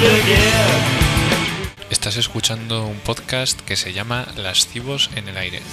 Estás escuchando un podcast que se llama Lascivos en el aire.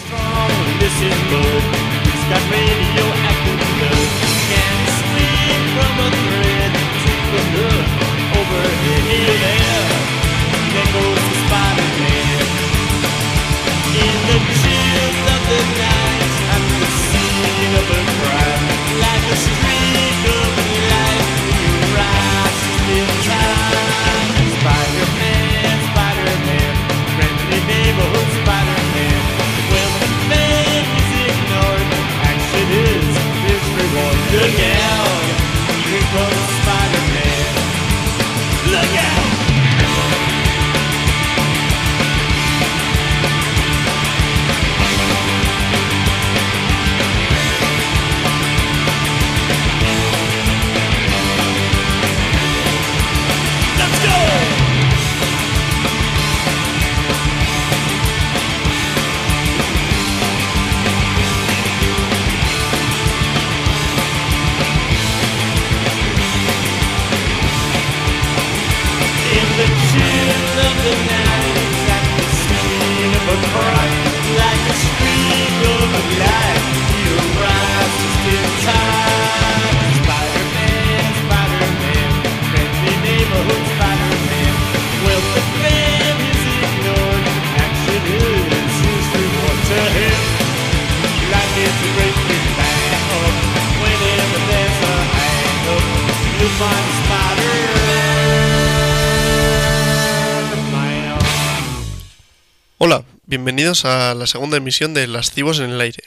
Hola, bienvenidos a la segunda emisión de Lascivos en el aire.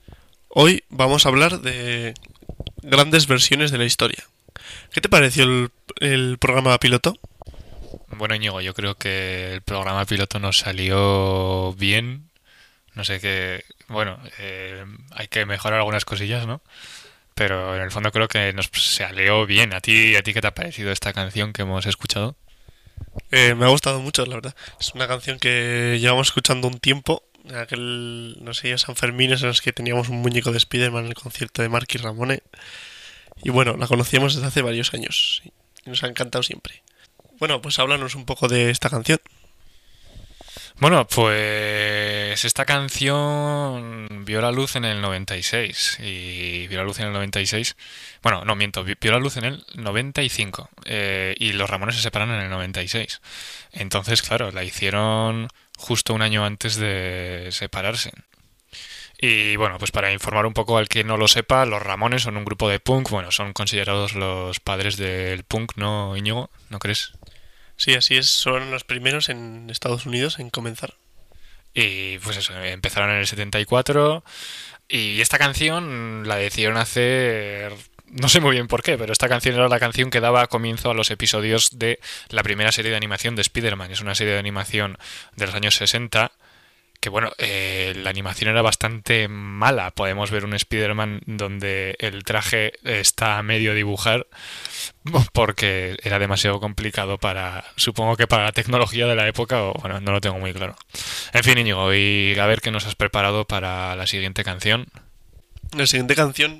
Hoy vamos a hablar de grandes versiones de la historia. ¿Qué te pareció el programa piloto? Bueno, Íñigo, yo creo que el programa piloto nos salió bien. No sé qué... Bueno, hay que mejorar algunas cosillas, ¿no? Pero en el fondo creo que nos salió bien. ¿A ti qué te ha parecido esta canción que hemos escuchado? Me ha gustado mucho, la verdad. Es una canción que llevamos escuchando un tiempo. Aquel, no sé, San Fermines en los que teníamos un muñeco de Spiderman en el concierto de Marky Ramone. Y bueno, la conocíamos desde hace varios años. Y nos ha encantado siempre. Bueno, pues háblanos un poco de esta canción. Bueno, pues esta canción vio la luz en el 96 y vio la luz en el 96, bueno, no miento, vio la luz en el 95 y los Ramones se separan en el 96. Entonces, claro, la hicieron justo un año antes de separarse. Y bueno, pues para informar un poco al que no lo sepa, los Ramones son un grupo de punk, bueno, son considerados los padres del punk, ¿no, Íñigo? ¿No crees? Sí, así es, son los primeros en Estados Unidos en comenzar. Y pues eso, empezaron en el 74 y esta canción la decidieron hacer, no sé muy bien por qué, pero esta canción era la canción que daba comienzo a los episodios de la primera serie de animación de Spider-Man. Es una serie de animación de los años 60 que bueno, la animación era bastante mala. Podemos ver un Spider-Man donde el traje está a medio dibujar porque era demasiado complicado supongo que para la tecnología de la época, o bueno, no lo tengo muy claro. En fin, Íñigo, y a ver qué nos has preparado para la siguiente canción. La siguiente canción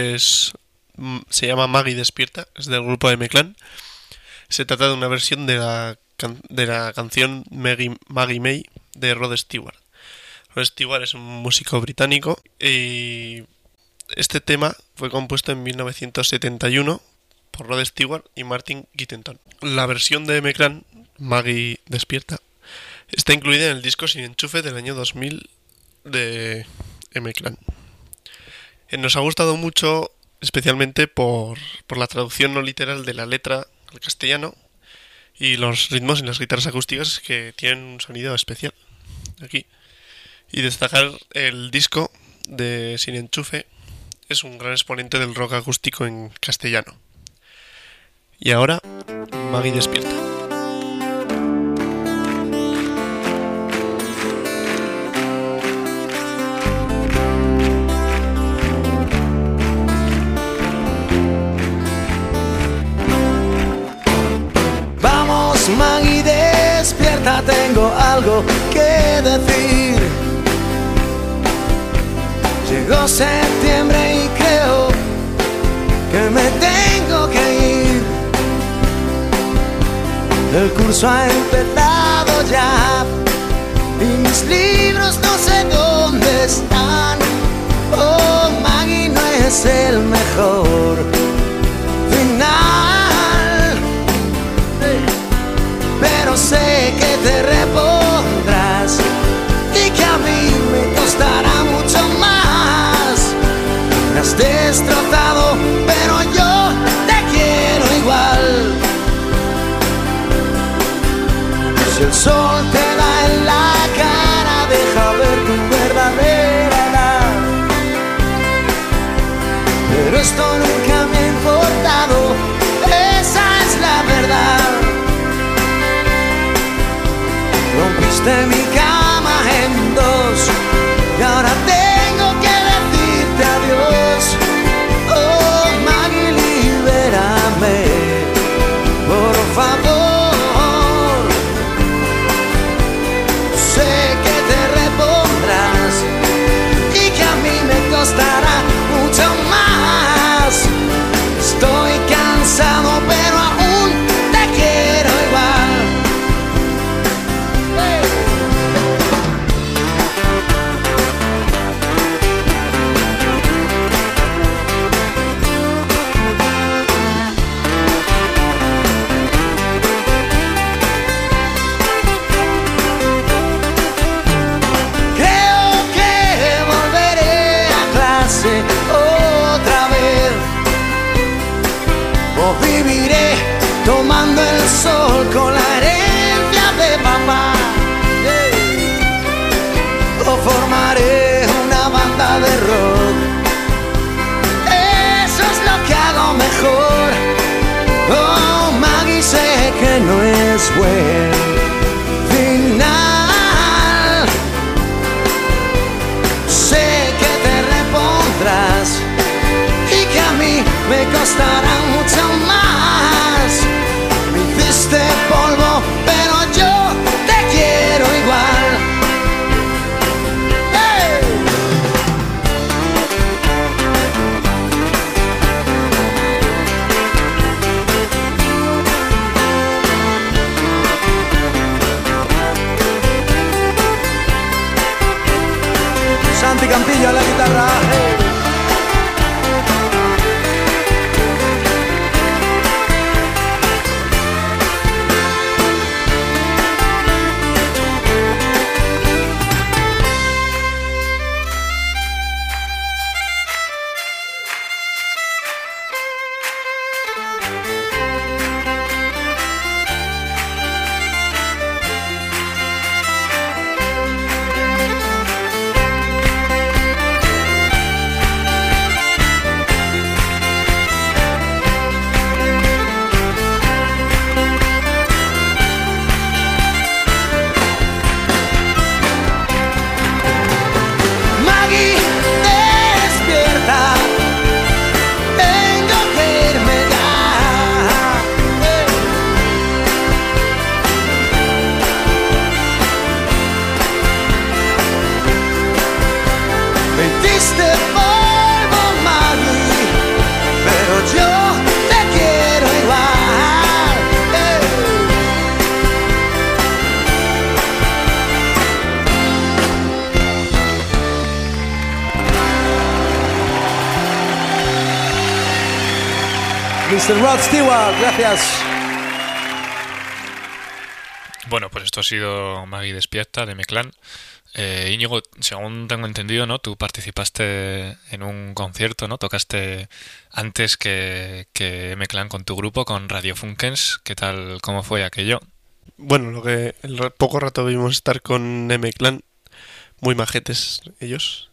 se llama Maggie Despierta, es del grupo de M-Clan. Se trata de una versión de la canción Maggie May de Rod Stewart. Rod Stewart es un músico británico y este tema fue compuesto en 1971 por Rod Stewart y Martin Gittenton. La versión de M-Clan, Maggie Despierta, está incluida en el disco Sin Enchufe del año 2000 de M-Clan. Nos ha gustado mucho, especialmente por la traducción no literal de la letra al castellano y los ritmos en las guitarras acústicas que tienen un sonido especial aquí. Y destacar el disco de Sin Enchufe, es un gran exponente del rock acústico en castellano. Y ahora, Maggie Despierta. Vamos, Maggie, despierta, tengo algo que decir. Llegó septiembre y creo que me tengo que ir. El curso ha empezado ya y mis libros no sé dónde están. Oh, Maggie, no es el mejor final, pero sé que te repondrás y que a mí me costará mucho más. Me has destrozado, pero yo te quiero igual. Si el sol te da en la cara, deja ver tu verdadera edad. Pero esto nunca me ha importado, esa es la verdad. Rompiste mi cama en dos y ahora tengo que decirte adiós. Oh, Maggie, libérame, por favor. Sé que te repondrás y que a mí me costará mucho más. Estoy cansado, pero aún te quiero igual. Creo que volveré a clase otra vez, o viviré tomando el sol con la herencia de papá, o formaré una banda de rock. Eso es lo que hago mejor. Oh, Maggie, sé que no es buen final. Sé que te repondrás y que a mí me costará mucho más. Me hiciste polvo, pero yo te quiero igual. ¡Hey! Santi Campillo a la guitarra. ¡Hey! Maggie, despierta, tengo que irme ya. Me hiciste polvo, Maggie, pero yo te quiero igual. Mr. Rod Stewart, gracias. Bueno, pues esto ha sido Maggie Despierta de M-Clan. Íñigo, según tengo entendido, ¿no? Tú participaste en un concierto, ¿no? Tocaste antes que M-Clan con tu grupo, con Radio Funkens. ¿Qué tal? ¿Cómo fue aquello? Bueno, poco rato vimos estar con M-Clan, muy majetes ellos.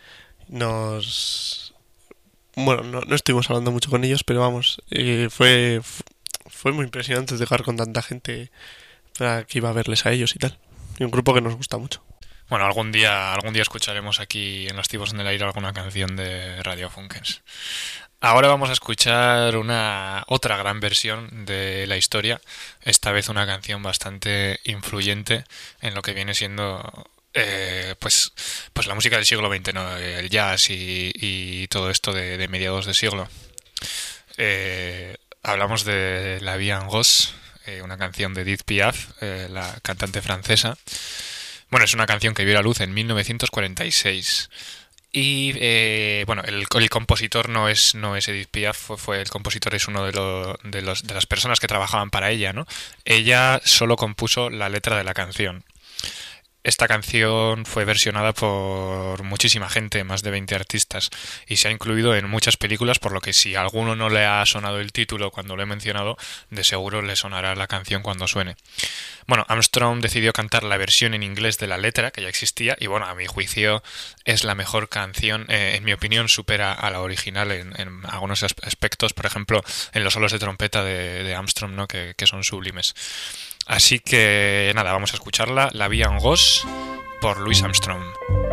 Bueno, no estuvimos hablando mucho con ellos, pero vamos, fue muy impresionante tocar con tanta gente para que iba a verles a ellos y tal. Y un grupo que nos gusta mucho. Bueno, algún día escucharemos aquí en Los Tipos en el Aire alguna canción de Radio Funkens. Ahora vamos a escuchar otra gran versión de la historia, esta vez una canción bastante influyente en lo que viene siendo pues la música del siglo XX, ¿no? El jazz y todo esto de mediados de siglo. Hablamos de La Vie en Rose, una canción de Edith Piaf, la cantante francesa. Bueno, es una canción que vio la luz en 1946. Y bueno, el compositor no es Edith Piaf, fue el compositor, es uno de las personas que trabajaban para ella, ¿no? Ella solo compuso la letra de la canción. Esta canción fue versionada por muchísima gente, más de 20 artistas, y se ha incluido en muchas películas, por lo que si a alguno no le ha sonado el título cuando lo he mencionado, de seguro le sonará la canción cuando suene. Bueno, Armstrong decidió cantar la versión en inglés de la letra, que ya existía, y bueno, a mi juicio es la mejor canción, en mi opinión supera a la original en algunos aspectos, por ejemplo, en los solos de trompeta de Armstrong, ¿no? que son sublimes. Así que nada, vamos a escucharla, La Vie en Rose, por Louis Armstrong.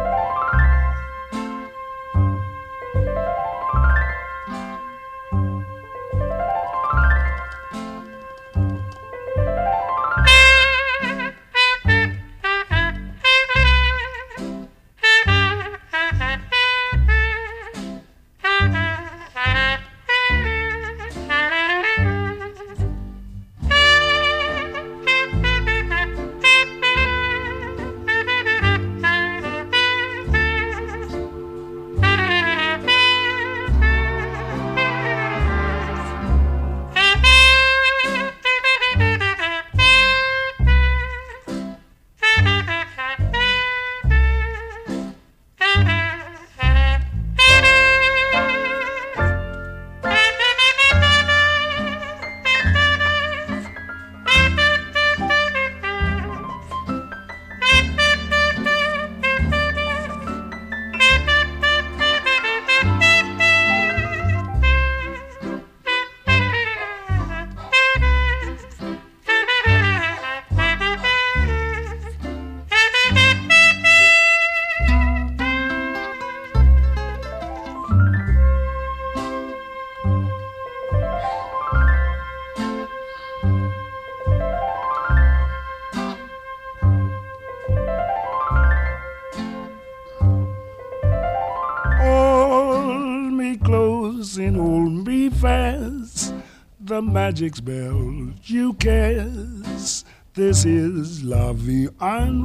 The magic spell you cast. This is La Vie en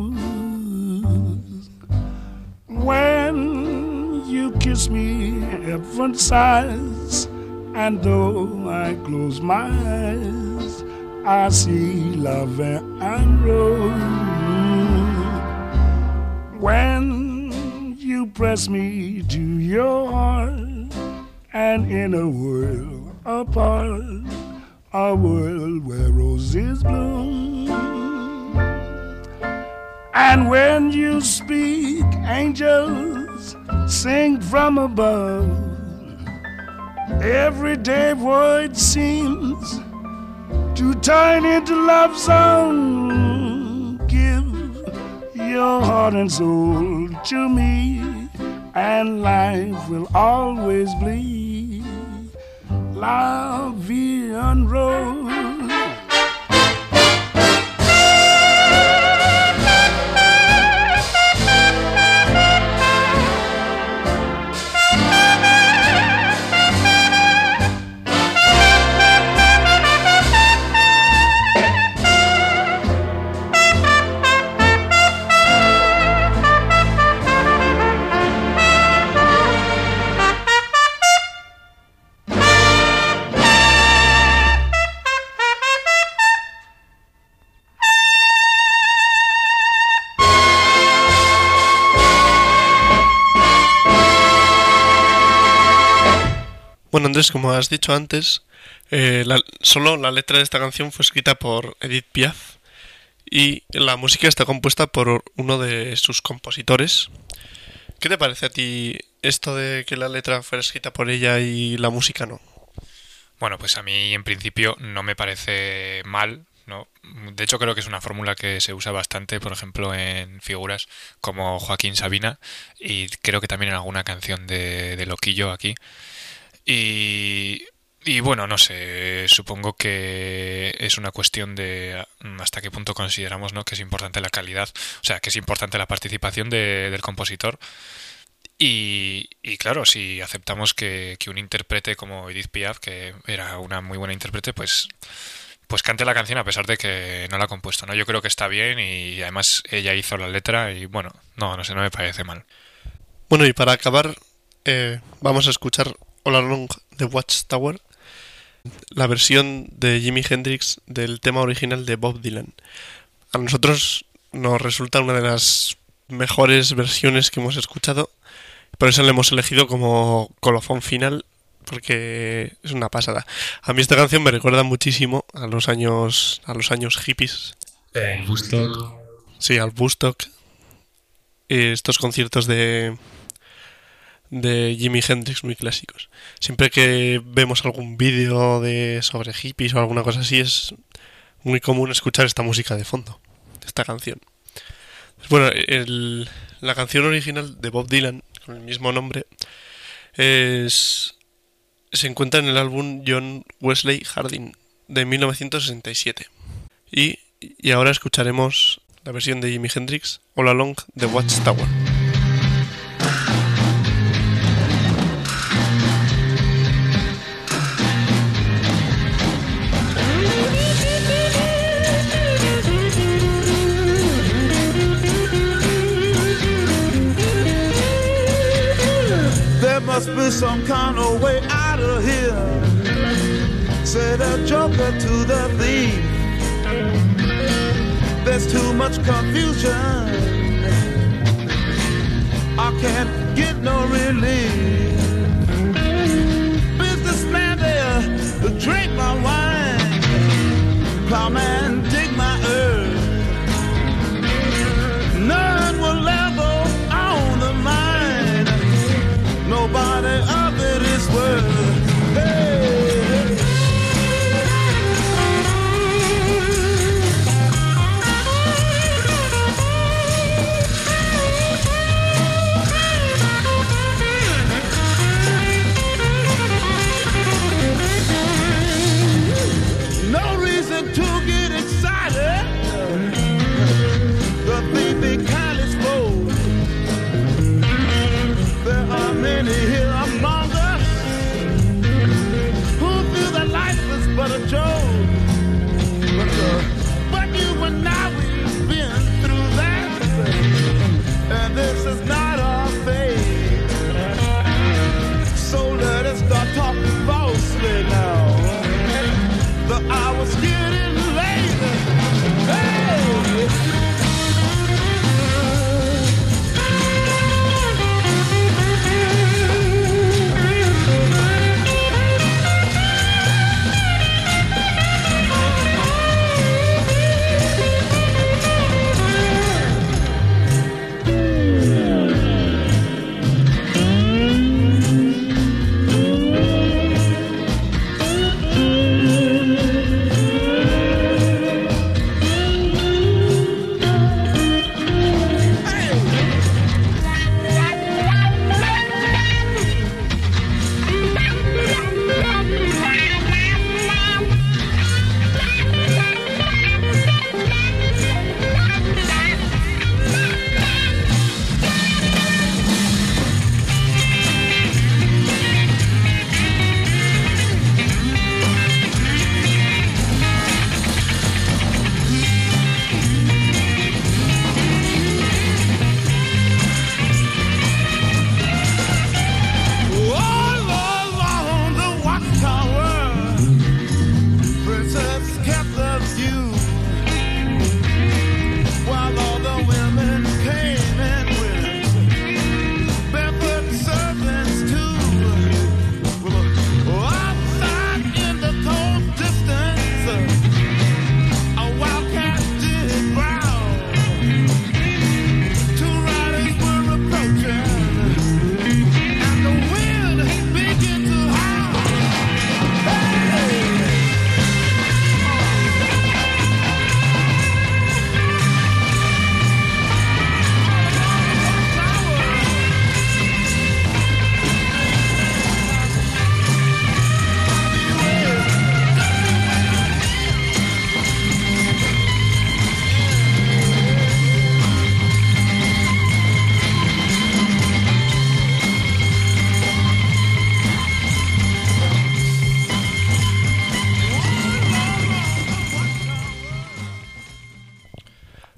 Rose. When you kiss me, heaven sighs, and though I close my eyes, I see La Vie en Rose. When you press me to your heart, and in a world apart, a world where roses bloom. And when you speak, angels sing from above. Everyday word seems to turn into love song. Give your heart and soul to me, and life will always bleed La Vie en Rose. Bueno, Andrés, como has dicho antes, solo la letra de esta canción fue escrita por Edith Piaf y la música está compuesta por uno de sus compositores. ¿Qué te parece a ti esto de que la letra fuera escrita por ella y la música no? Bueno, pues a mí en principio no me parece mal, ¿no? De hecho creo que es una fórmula que se usa bastante, por ejemplo, en figuras como Joaquín Sabina, y creo que también en alguna canción de Loquillo aquí. Y bueno, no sé, supongo que es una cuestión de hasta qué punto consideramos, ¿no?, que es importante la calidad, o sea, que es importante la participación del compositor. Y claro, si aceptamos que un intérprete como Edith Piaf, que era una muy buena intérprete, pues pues cante la canción a pesar de que no la ha compuesto, ¿no? Yo creo que está bien y además ella hizo la letra y bueno, no sé, no me parece mal. Bueno, y para acabar, vamos a escuchar All Along the Watchtower, la versión de Jimi Hendrix del tema original de Bob Dylan. A nosotros nos resulta una de las mejores versiones que hemos escuchado, por eso la hemos elegido como colofón final, porque es una pasada. A mí esta canción me recuerda muchísimo a los años hippies. Woodstock. Sí, al Woodstock. Estos conciertos de Jimi Hendrix muy clásicos. Siempre que vemos algún vídeo sobre hippies o alguna cosa así, es muy común escuchar esta música de fondo, esta canción. Bueno, la canción original de Bob Dylan, con el mismo nombre, se encuentra en el álbum John Wesley Harding de 1967. Y ahora escucharemos la versión de Jimi Hendrix, All Along the Watchtower. There must be some kind of way out of here, said a joker to the thief. There's too much confusion, I can't get no relief. Businessman there, drink my wine. Plowman, dig my earth. None will ever own the mine. Nobody of it is worth. Hey. No reason to get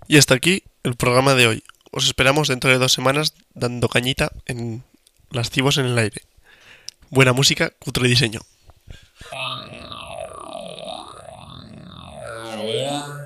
Y hasta aquí el programa de hoy. Os esperamos dentro de 2 semanas dando cañita en Lascivos en el aire. Buena música, cutre diseño. Yeah.